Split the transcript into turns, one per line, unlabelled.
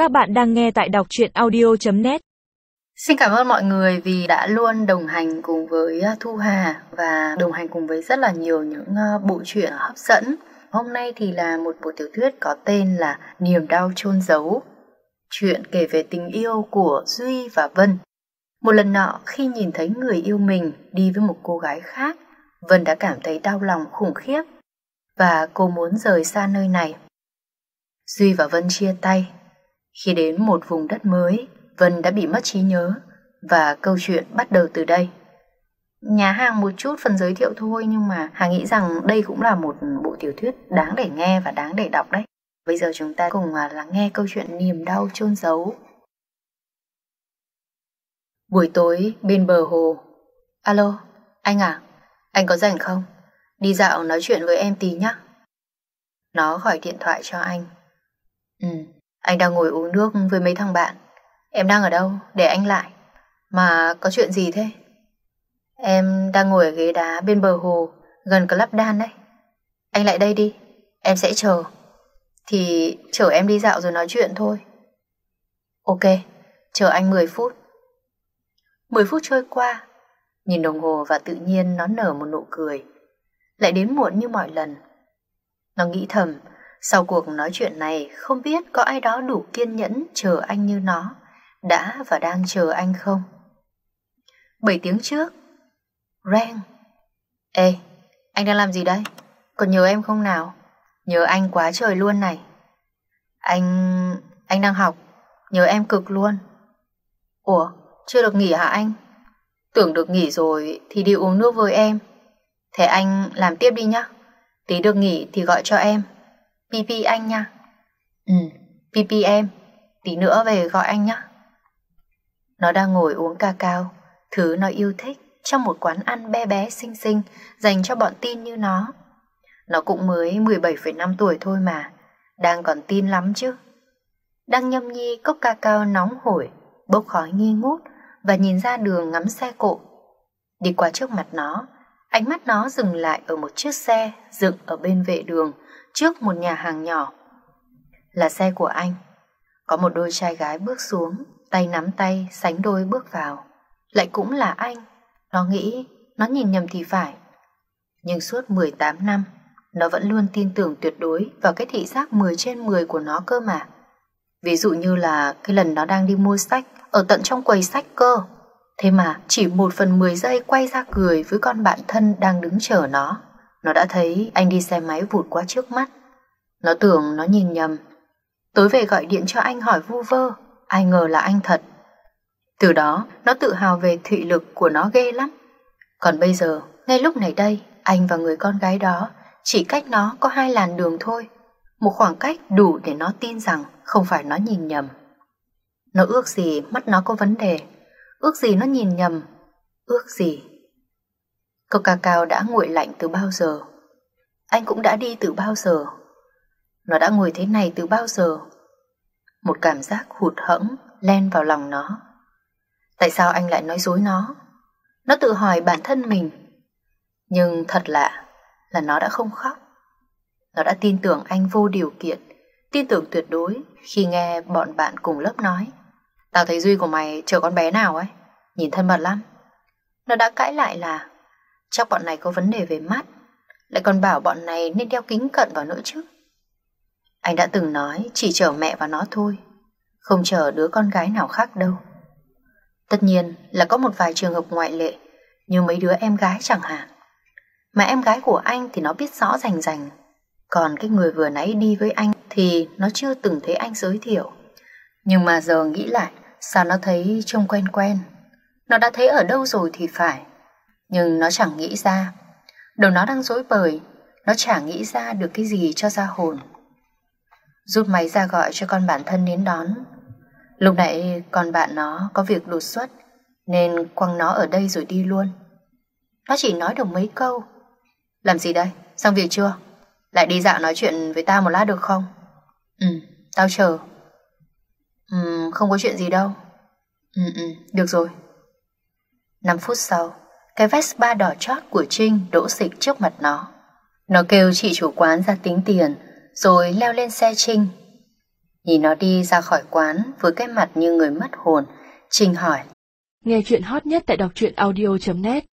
Các bạn đang nghe tại đọc truyện audio.net.
Xin cảm ơn mọi người vì đã luôn đồng hành cùng với Thu Hà và đồng hành cùng với rất là nhiều những bộ truyện hấp dẫn. Hôm nay thì là một bộ tiểu thuyết có tên là Niềm đau chôn giấu. Chuyện kể về tình yêu của Duy và Vân. Một lần nọ khi nhìn thấy người yêu mình đi với một cô gái khác, Vân đã cảm thấy đau lòng khủng khiếp và cô muốn rời xa nơi này. Duy và Vân chia tay. Khi đến một vùng đất mới, Vân đã bị mất trí nhớ và câu chuyện bắt đầu từ đây. Nhà hàng một chút phần giới thiệu thôi, nhưng mà Hà nghĩ rằng đây cũng là một bộ tiểu thuyết đáng để nghe và đáng để đọc đấy. Bây giờ chúng ta cùng lắng nghe câu chuyện Niềm đau chôn giấu. Buổi tối bên bờ hồ. Alo, anh à, anh có rảnh không? Đi dạo nói chuyện với em tí nhé. Nó gọi điện thoại cho anh. Anh đang ngồi uống nước với mấy thằng bạn. Em đang ở đâu? Để anh lại. Mà có chuyện gì thế? Em đang ngồi ở ghế đá bên bờ hồ, gần Club Dan đấy. Anh lại đây đi, em sẽ chờ. Thì chở em đi dạo rồi nói chuyện thôi. Ok, chờ anh 10 phút. 10 phút trôi qua, nhìn đồng hồ và tự nhiên nó nở một nụ cười. Lại đến muộn như mọi lần. Nó nghĩ thầm, sau cuộc nói chuyện này không biết có ai đó đủ kiên nhẫn chờ anh như nó đã và đang chờ anh không. 7 tiếng trước. Reng. Ê, anh đang làm gì đây? Còn nhớ em không nào? Nhớ anh quá trời luôn này. Anh đang học. Nhớ em cực luôn. Ủa, chưa được nghỉ hả anh? Tưởng được nghỉ rồi thì đi uống nước với em. Thế anh làm tiếp đi nhá. Tí được nghỉ thì gọi cho em. PP anh nha. PP em. Tí nữa về gọi anh nhá. Nó đang ngồi uống cacao, thứ nó yêu thích, trong một quán ăn bé bé xinh xinh dành cho bọn teen như nó. Nó cũng mới 17,5 tuổi thôi mà, đang còn teen lắm chứ. Đang nhâm nhi cốc cacao nóng hổi, bốc khói nghi ngút và nhìn ra đường ngắm xe cộ. Đi qua trước mặt nó, ánh mắt nó dừng lại ở một chiếc xe dựng ở bên vệ đường trước một nhà hàng nhỏ. Là xe của anh. Có một đôi trai gái bước xuống, tay nắm tay sánh đôi bước vào. Lại cũng là anh. Nó nghĩ nó nhìn nhầm thì phải. Nhưng suốt 18 năm nó vẫn luôn tin tưởng tuyệt đối vào cái thị giác 10 trên 10 của nó cơ mà. Ví dụ như là cái lần nó đang đi mua sách ở tận trong quầy sách cơ. Thế mà chỉ 1/10 giây quay ra cười với con bạn thân đang đứng chờ nó đã thấy anh đi xe máy vụt qua trước mắt. Nó tưởng nó nhìn nhầm. Tối về gọi điện cho anh hỏi vu vơ, ai ngờ là anh thật. Từ đó nó tự hào về thị lực của nó ghê lắm. Còn bây giờ, ngay lúc này đây, anh và người con gái đó chỉ cách nó có 2 làn đường thôi. Một khoảng cách đủ để nó tin rằng không phải nó nhìn nhầm. Nó ước gì mắt nó có vấn đề, ước gì nó nhìn nhầm, ước gì. Cốc cacao đã nguội lạnh từ bao giờ. Anh cũng đã đi từ bao giờ. Nó đã ngồi thế này từ bao giờ. Một cảm giác hụt hẫng len vào lòng nó. Tại sao anh lại nói dối nó? Nó tự hỏi bản thân mình. Nhưng thật lạ là nó đã không khóc. Nó đã tin tưởng anh vô điều kiện, tin tưởng tuyệt đối khi nghe bọn bạn cùng lớp nói: Tao thấy Duy của mày chờ con bé nào ấy, nhìn thân mật lắm. Nó đã cãi lại là chắc bọn này có vấn đề về mắt, lại còn bảo bọn này nên đeo kính cận vào nữa chứ. Anh đã từng nói chỉ chở mẹ và nó thôi, không chở đứa con gái nào khác đâu. Tất nhiên là có một vài trường hợp ngoại lệ, như mấy đứa em gái chẳng hạn. Mà em gái của anh thì nó biết rõ rành rành. Còn cái người vừa nãy đi với anh thì nó chưa từng thấy anh giới thiệu. Nhưng mà giờ nghĩ lại, sao nó thấy trông quen quen. Nó đã thấy ở đâu rồi thì phải. Nhưng nó chẳng nghĩ ra. Đầu nó đang rối bời. Nó chẳng nghĩ ra được cái gì cho ra hồn. Rút máy ra gọi cho con bạn thân đến đón. Lúc nãy con bạn nó có việc đột xuất nên quăng nó ở đây rồi đi luôn. Nó chỉ nói được mấy câu. Làm gì đây? Xong việc chưa? Lại đi dạo nói chuyện với tao một lát được không? Tao chờ. Không có chuyện gì đâu. Được rồi. 5 phút sau, cái Vespa đỏ chót của Trinh đỗ xịch trước mặt nó. Nó kêu chị chủ quán ra tính tiền rồi leo lên xe Trinh. Nhìn nó đi ra khỏi quán với cái mặt như người mất hồn, Trinh hỏi.
Nghe chuyện hot nhất tại đọc truyện audio.net.